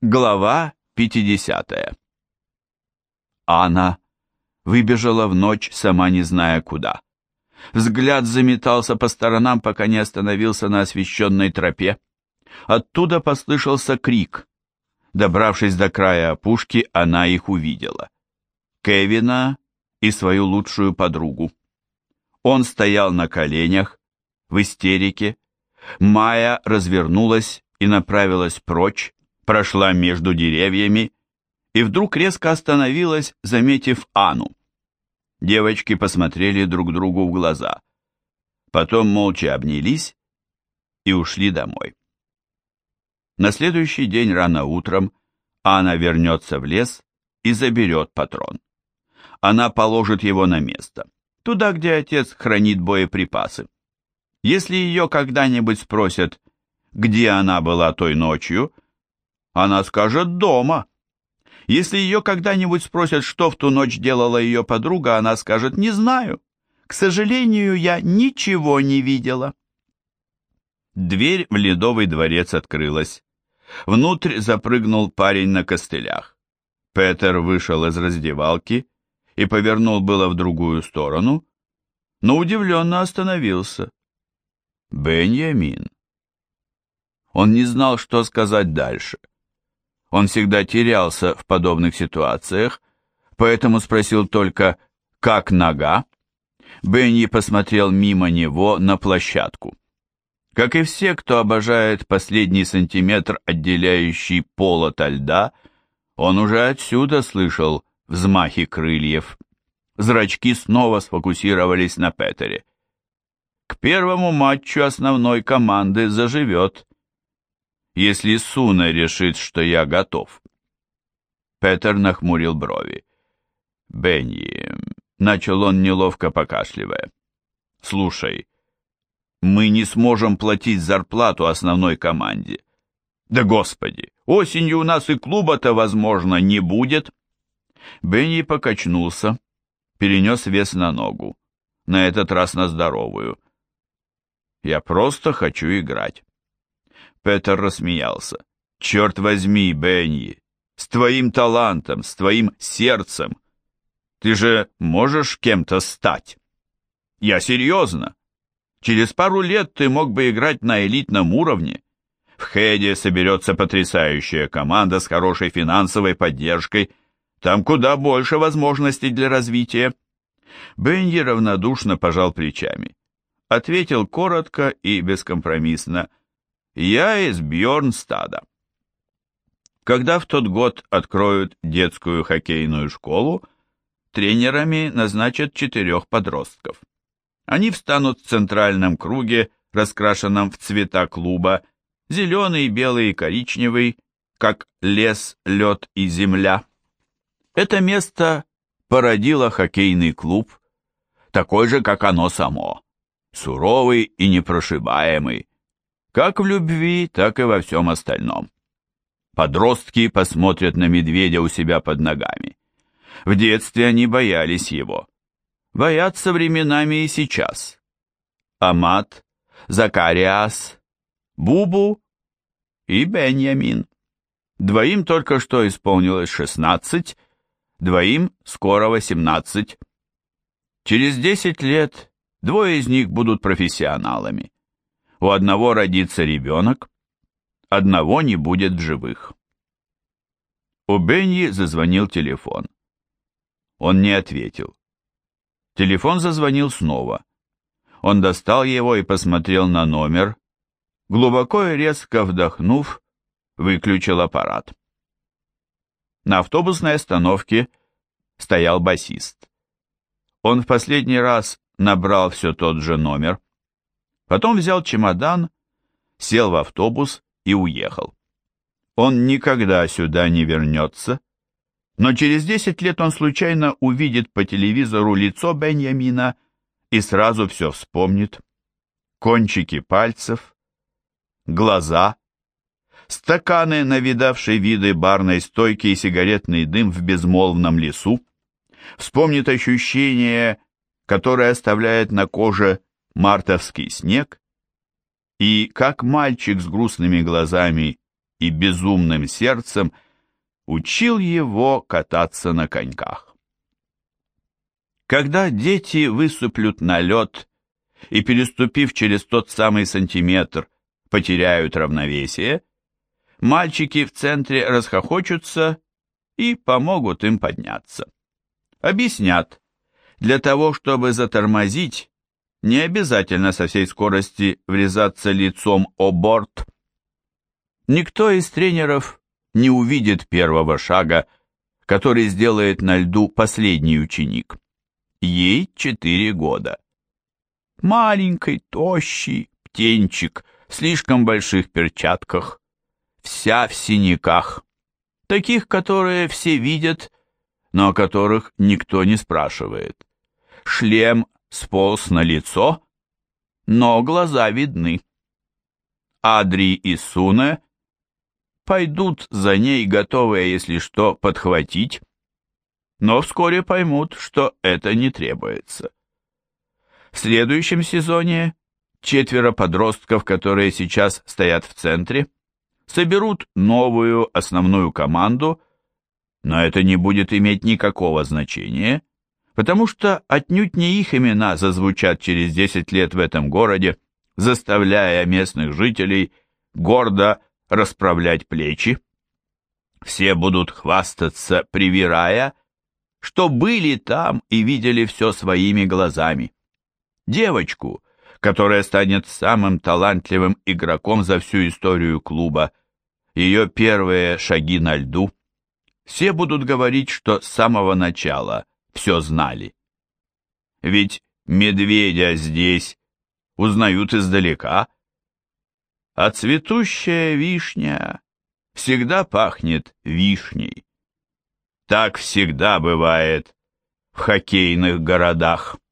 Глава 50. Анна выбежала в ночь, сама не зная куда. Взгляд заметался по сторонам, пока не остановился на освещенной тропе. Оттуда послышался крик. Добравшись до края опушки, она их увидела. Кевина и свою лучшую подругу. Он стоял на коленях, в истерике. Майя развернулась и направилась прочь, прошла между деревьями и вдруг резко остановилась, заметив Анну. Девочки посмотрели друг другу в глаза. Потом молча обнялись и ушли домой. На следующий день рано утром Анна вернется в лес и заберет патрон. Она положит его на место, туда, где отец хранит боеприпасы. Если ее когда-нибудь спросят, где она была той ночью, она скажет «дома». Если ее когда-нибудь спросят, что в ту ночь делала ее подруга, она скажет «не знаю. К сожалению, я ничего не видела». Дверь в Ледовый дворец открылась. Внутрь запрыгнул парень на костылях. Петер вышел из раздевалки и повернул было в другую сторону, но удивленно остановился. «Беньямин». Он не знал, что сказать дальше. Он всегда терялся в подобных ситуациях, поэтому спросил только «как нога?». Бенни посмотрел мимо него на площадку. Как и все, кто обожает последний сантиметр, отделяющий пол ото льда, он уже отсюда слышал взмахи крыльев. Зрачки снова сфокусировались на Петере. К первому матчу основной команды заживет, если Суна решит, что я готов. Петер нахмурил брови. «Бенни», — начал он, неловко покашливая, — «слушай, мы не сможем платить зарплату основной команде. Да господи, осенью у нас и клуба-то, возможно, не будет». Бенни покачнулся, перенес вес на ногу, на этот раз на здоровую. «Я просто хочу играть». Петер рассмеялся. «Черт возьми, Бенни, с твоим талантом, с твоим сердцем. Ты же можешь кем-то стать. Я серьезно. Через пару лет ты мог бы играть на элитном уровне. В Хеде соберется потрясающая команда с хорошей финансовой поддержкой. Там куда больше возможностей для развития». Бенни равнодушно пожал плечами. Ответил коротко и бескомпромиссно: «Я из Бьорнстада». Когда в тот год откроют детскую хоккейную школу, тренерами назначат 4 подростков. Они встанут в центральном круге, раскрашенном в цвета клуба, зеленый, белый и коричневый, как лес, лед и земля. Это место породило хоккейный клуб, такой же, как оно само, суровый и непрошибаемый, как в любви, так и во всем остальном. Подростки посмотрят на медведя у себя под ногами. В детстве они боялись его. Боятся временами и сейчас. Амат, Закариас, Бубу и Беньямин. 2 только что исполнилось 16, 2 скоро 18. Через 10 лет 2 из них будут профессионалами. У одного родится ребенок, одного не будет в живых. У Бенни зазвонил телефон. Он не ответил. Телефон зазвонил снова. Он достал его и посмотрел на номер. Глубоко и резко вдохнув, выключил аппарат. На автобусной остановке стоял басист. Он в последний раз набрал все тот же номер. Потом взял чемодан, сел в автобус и уехал. Он никогда сюда не вернется, но через 10 лет он случайно увидит по телевизору лицо Беньямина и сразу все вспомнит. Кончики пальцев, глаза, стаканы, навидавшие виды барной стойки и сигаретный дым в безмолвном лесу, вспомнит ощущение, которое оставляет на коже мартовский снег, и как мальчик с грустными глазами и безумным сердцем учил его кататься на коньках. Когда дети высыплют на лед и, переступив через тот самый сантиметр, потеряют равновесие, мальчики в центре расхохочутся и помогут им подняться. Объяснят, для того, чтобы затормозить, не обязательно со всей скорости врезаться лицом о борт. Никто из тренеров не увидит первого шага, который сделает на льду последний ученик. Ей 4 года. Маленький, тощий птенчик в слишком больших перчатках, вся в синяках, таких, которые все видят, но о которых никто не спрашивает. Шлем сполз на лицо, но глаза видны. Адри и Суне пойдут за ней, готовые, если что, подхватить, но вскоре поймут, что это не требуется. В следующем сезоне 4 подростков, которые сейчас стоят в центре, соберут новую основную команду, но это не будет иметь никакого значения, потому что отнюдь не их имена зазвучат через 10 лет в этом городе, заставляя местных жителей гордо расправлять плечи. Все будут хвастаться, привирая, что были там и видели все своими глазами. Девочку, которая станет самым талантливым игроком за всю историю клуба, ее первые шаги на льду, все будут говорить, что с самого начала все знали. Ведь медведя здесь узнают издалека, а цветущая вишня всегда пахнет вишней. Так всегда бывает в хоккейных городах.